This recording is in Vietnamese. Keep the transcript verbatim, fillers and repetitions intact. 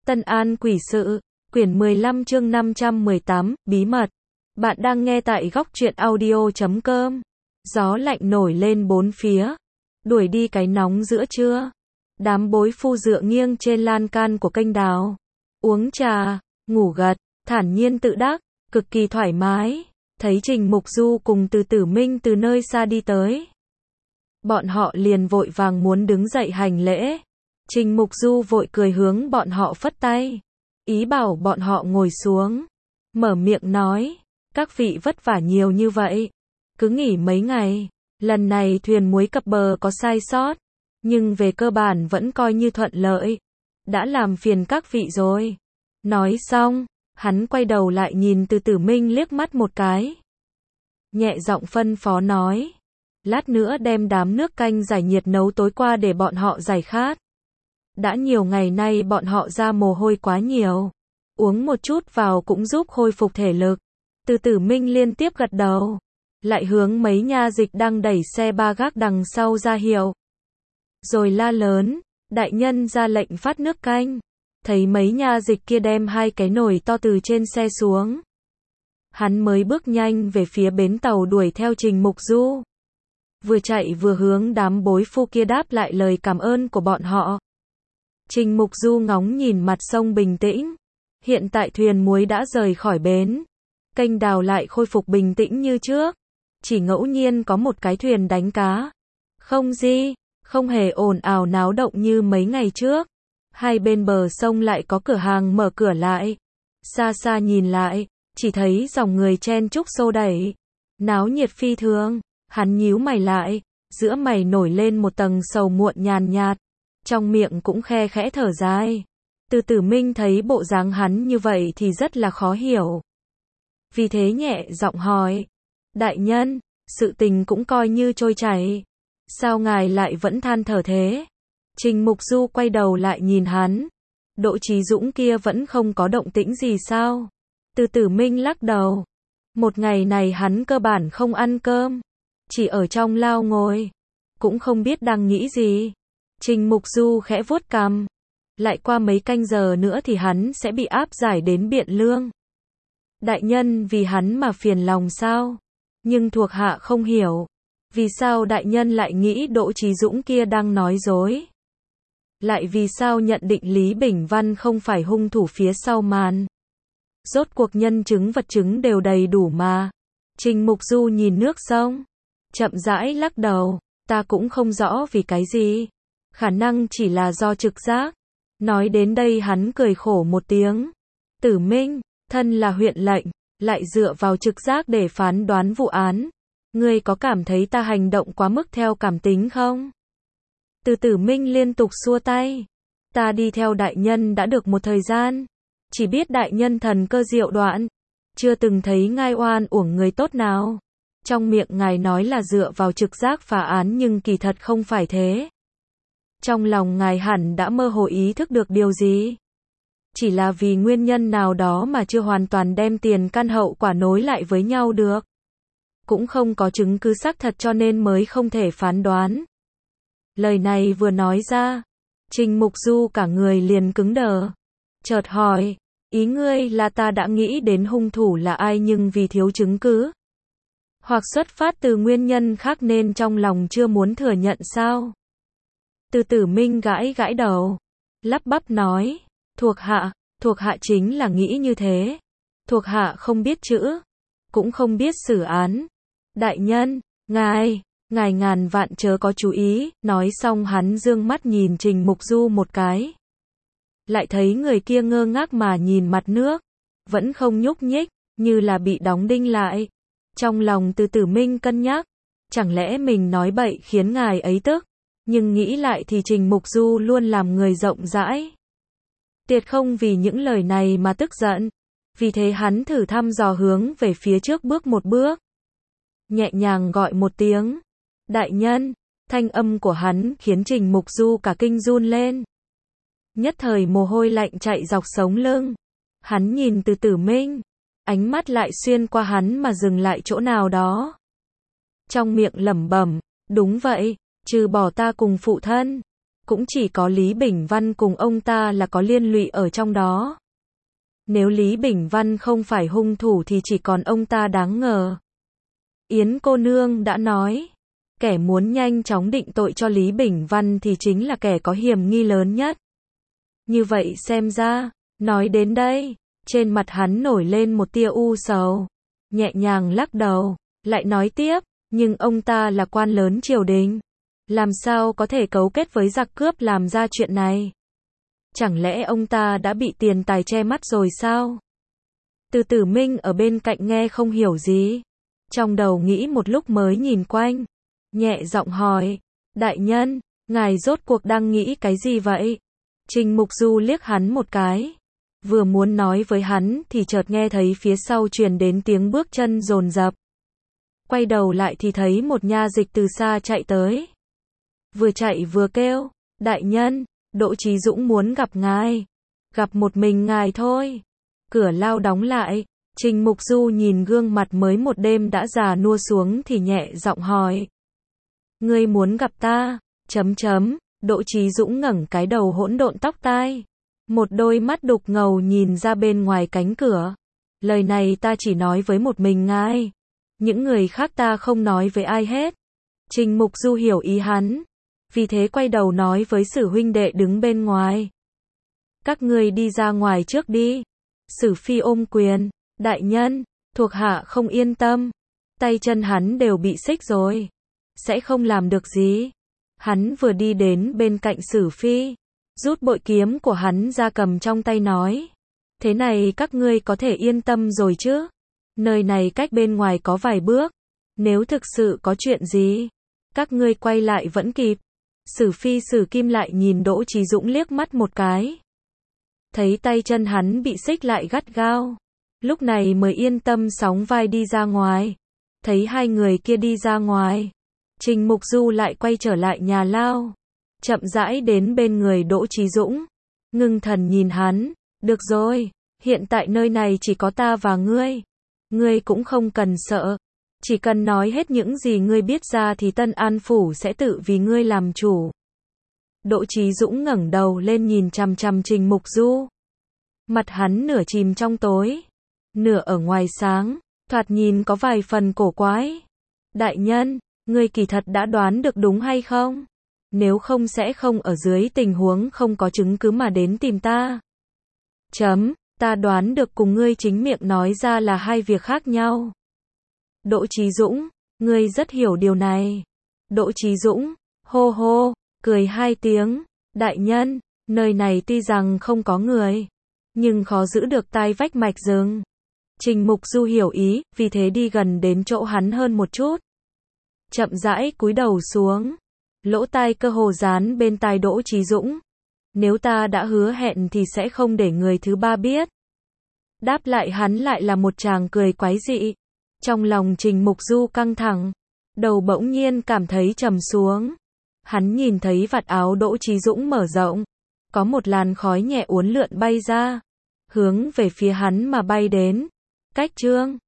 Tân An Quỷ Sự, quyển mười lăm chương năm trăm mười tám, bí mật. Bạn đang nghe tại góc truyện audio chấm com. Gió lạnh nổi lên bốn phía, đuổi đi cái nóng giữa trưa. Đám bối phu dựa nghiêng trên lan can của kênh đào, uống trà, ngủ gật, thản nhiên tự đắc, cực kỳ thoải mái. Thấy Trình Mục Du cùng Từ Tử Minh từ nơi xa đi tới, bọn họ liền vội vàng muốn đứng dậy hành lễ. Trình Mục Du vội cười hướng bọn họ phất tay, ý bảo bọn họ ngồi xuống, mở miệng nói, các vị vất vả nhiều như vậy, cứ nghỉ mấy ngày. Lần này thuyền muối cập bờ có sai sót, nhưng về cơ bản vẫn coi như thuận lợi, đã làm phiền các vị rồi. Nói xong, hắn quay đầu lại nhìn Từ Tử Minh liếc mắt một cái, nhẹ giọng phân phó nói, lát nữa đem đám nước canh giải nhiệt nấu tối qua để bọn họ giải khát. Đã nhiều ngày nay bọn họ ra mồ hôi quá nhiều, uống một chút vào cũng giúp khôi phục thể lực. Từ Tử Minh liên tiếp gật đầu, lại hướng mấy nha dịch đang đẩy xe ba gác đằng sau ra hiệu, rồi la lớn, đại nhân ra lệnh phát nước canh. Thấy mấy nha dịch kia đem hai cái nồi to từ trên xe xuống, hắn mới bước nhanh về phía bến tàu đuổi theo Trình Mục Du, vừa chạy vừa hướng đám bối phu kia đáp lại lời cảm ơn của bọn họ. Trình Mục Du ngóng nhìn mặt sông bình tĩnh, hiện tại thuyền muối đã rời khỏi bến, kênh đào lại khôi phục bình tĩnh như trước, chỉ ngẫu nhiên có một cái thuyền đánh cá, không gì, không hề ồn ào náo động như mấy ngày trước. Hai bên bờ sông lại có cửa hàng mở cửa lại, xa xa nhìn lại, chỉ thấy dòng người chen chúc xô đẩy, náo nhiệt phi thường. Hắn nhíu mày lại, giữa mày nổi lên một tầng sầu muộn nhàn nhạt, trong miệng cũng khe khẽ thở dài. Từ Tử Minh thấy bộ dáng hắn như vậy thì rất là khó hiểu, vì thế nhẹ giọng hỏi, đại nhân, sự tình cũng coi như trôi chảy, sao ngài lại vẫn than thở thế? Trình Mục Du quay đầu lại nhìn hắn, Đỗ Chí Dũng kia vẫn không có động tĩnh gì sao? Từ Tử Minh lắc đầu, một ngày này hắn cơ bản không ăn cơm, chỉ ở trong lao ngồi, cũng không biết đang nghĩ gì. Trình Mục Du khẽ vuốt cằm, lại qua mấy canh giờ nữa thì hắn sẽ bị áp giải đến Biện Lương. Đại nhân vì hắn mà phiền lòng sao? Nhưng thuộc hạ không hiểu, vì sao đại nhân lại nghĩ Đỗ Chí Dũng kia đang nói dối? Lại vì sao nhận định Lý Bình Văn không phải hung thủ phía sau màn? Rốt cuộc nhân chứng vật chứng đều đầy đủ mà. Trình Mục Du nhìn nước sông, chậm rãi lắc đầu, ta cũng không rõ vì cái gì, khả năng chỉ là do trực giác. Nói đến đây hắn cười khổ một tiếng, Tử Minh, thân là huyện lệnh, lại dựa vào trực giác để phán đoán vụ án, ngươi có cảm thấy ta hành động quá mức theo cảm tính không? Từ Tử Minh liên tục xua tay, ta đi theo đại nhân đã được một thời gian, chỉ biết đại nhân thần cơ diệu đoạn, chưa từng thấy ngài oan uổng người tốt nào. Trong miệng ngài nói là dựa vào trực giác phá án nhưng kỳ thật không phải thế. Trong lòng ngài hẳn đã mơ hồ ý thức được điều gì. Chỉ là vì nguyên nhân nào đó mà chưa hoàn toàn đem tiền căn hậu quả nối lại với nhau được. Cũng không có chứng cứ xác thật cho nên mới không thể phán đoán. Lời này vừa nói ra, Trình Mục Du cả người liền cứng đờ, chợt hỏi, ý ngươi là ta đã nghĩ đến hung thủ là ai nhưng vì thiếu chứng cứ? Hoặc xuất phát từ nguyên nhân khác nên trong lòng chưa muốn thừa nhận sao? Từ Tử Minh gãi gãi đầu, lắp bắp nói, thuộc hạ, thuộc hạ chính là nghĩ như thế. Thuộc hạ không biết chữ, cũng không biết xử án. Đại nhân, ngài, ngài ngàn vạn chớ có chú ý. Nói xong hắn dương mắt nhìn Trình Mục Du một cái, lại thấy người kia ngơ ngác mà nhìn mặt nước, vẫn không nhúc nhích, như là bị đóng đinh lại. Trong lòng Từ Tử Minh cân nhắc, chẳng lẽ mình nói bậy khiến ngài ấy tức, nhưng nghĩ lại thì Trình Mục Du luôn làm người rộng rãi, tuyệt không vì những lời này mà tức giận. Vì thế hắn thử thăm dò hướng về phía trước bước một bước, nhẹ nhàng gọi một tiếng, đại nhân. Thanh âm của hắn khiến Trình Mục Du cả kinh run lên, nhất thời mồ hôi lạnh chạy dọc sống lưng. Hắn nhìn Từ Tử Minh, ánh mắt lại xuyên qua hắn mà dừng lại chỗ nào đó, trong miệng lẩm bẩm, đúng vậy, trừ bỏ ta cùng phụ thân, cũng chỉ có Lý Bình Văn cùng ông ta là có liên lụy ở trong đó. Nếu Lý Bình Văn không phải hung thủ thì chỉ còn ông ta đáng ngờ. Yến cô nương đã nói, kẻ muốn nhanh chóng định tội cho Lý Bình Văn thì chính là kẻ có hiểm nghi lớn nhất. Như vậy xem ra, nói đến đây, trên mặt hắn nổi lên một tia u sầu, nhẹ nhàng lắc đầu, lại nói tiếp, nhưng ông ta là quan lớn triều đình, làm sao có thể cấu kết với giặc cướp làm ra chuyện này? Chẳng lẽ ông ta đã bị tiền tài che mắt rồi sao? Từ Tử Minh ở bên cạnh nghe không hiểu gì, trong đầu nghĩ một lúc mới nhìn quanh, nhẹ giọng hỏi, đại nhân, ngài rốt cuộc đang nghĩ cái gì vậy? Trình Mục Du liếc hắn một cái, vừa muốn nói với hắn thì chợt nghe thấy phía sau truyền đến tiếng bước chân dồn dập. Quay đầu lại thì thấy một nha dịch từ xa chạy tới. Vừa chạy vừa kêu, đại nhân, Đỗ Chí Dũng muốn gặp ngài. Gặp một mình ngài thôi. Cửa lao đóng lại, Trình Mục Du nhìn gương mặt mới một đêm đã già nua xuống thì nhẹ giọng hỏi. Ngươi muốn gặp ta? Chấm chấm, Đỗ Chí Dũng ngẩng cái đầu hỗn độn tóc tai. Một đôi mắt đục ngầu nhìn ra bên ngoài cánh cửa. Lời này ta chỉ nói với một mình ngài. Những người khác ta không nói với ai hết. Trình Mục Du hiểu ý hắn. Vì thế quay đầu nói với Sử huynh đệ đứng bên ngoài. Các ngươi đi ra ngoài trước đi. Sử Phi ôm quyền. Đại nhân, thuộc hạ không yên tâm. Tay chân hắn đều bị xích rồi. Sẽ không làm được gì. Hắn vừa đi đến bên cạnh Sử Phi. Rút bội kiếm của hắn ra cầm trong tay nói. Thế này các ngươi có thể yên tâm rồi chứ. Nơi này cách bên ngoài có vài bước. Nếu thực sự có chuyện gì, các ngươi quay lại vẫn kịp. Sử Phi Sử Kim lại nhìn Đỗ Chí Dũng liếc mắt một cái. Thấy tay chân hắn bị xích lại gắt gao. Lúc này mới yên tâm sóng vai đi ra ngoài. Thấy hai người kia đi ra ngoài. Trình Mục Du lại quay trở lại nhà lao. Chậm rãi đến bên người Đỗ Chí Dũng. Ngưng thần nhìn hắn. Được rồi, hiện tại nơi này chỉ có ta và ngươi. Ngươi cũng không cần sợ. Chỉ cần nói hết những gì ngươi biết ra thì Tân An Phủ sẽ tự vì ngươi làm chủ. Đỗ Chí Dũng ngẩng đầu lên nhìn chằm chằm Trình Mục Du. Mặt hắn nửa chìm trong tối, nửa ở ngoài sáng, thoạt nhìn có vài phần cổ quái. Đại nhân, ngươi kỳ thật đã đoán được đúng hay không? Nếu không sẽ không ở dưới tình huống không có chứng cứ mà đến tìm ta. Chấm, ta đoán được cùng ngươi chính miệng nói ra là hai việc khác nhau. Đỗ Chí Dũng, ngươi rất hiểu điều này. Đỗ Chí Dũng, hô hô, cười hai tiếng. Đại nhân, nơi này tuy rằng không có người, nhưng khó giữ được tai vách mạch rừng. Trình Mục Du hiểu ý, vì thế đi gần đến chỗ hắn hơn một chút. Chậm rãi cúi đầu xuống. Lỗ tai cơ hồ dán bên tai Đỗ Chí Dũng. Nếu ta đã hứa hẹn thì sẽ không để người thứ ba biết. Đáp lại hắn lại là một tràng cười quái dị. Trong lòng Trình Mục Du căng thẳng. Đầu bỗng nhiên cảm thấy trầm xuống. Hắn nhìn thấy vạt áo Đỗ Chí Dũng mở rộng. Có một làn khói nhẹ uốn lượn bay ra. Hướng về phía hắn mà bay đến. Cách chương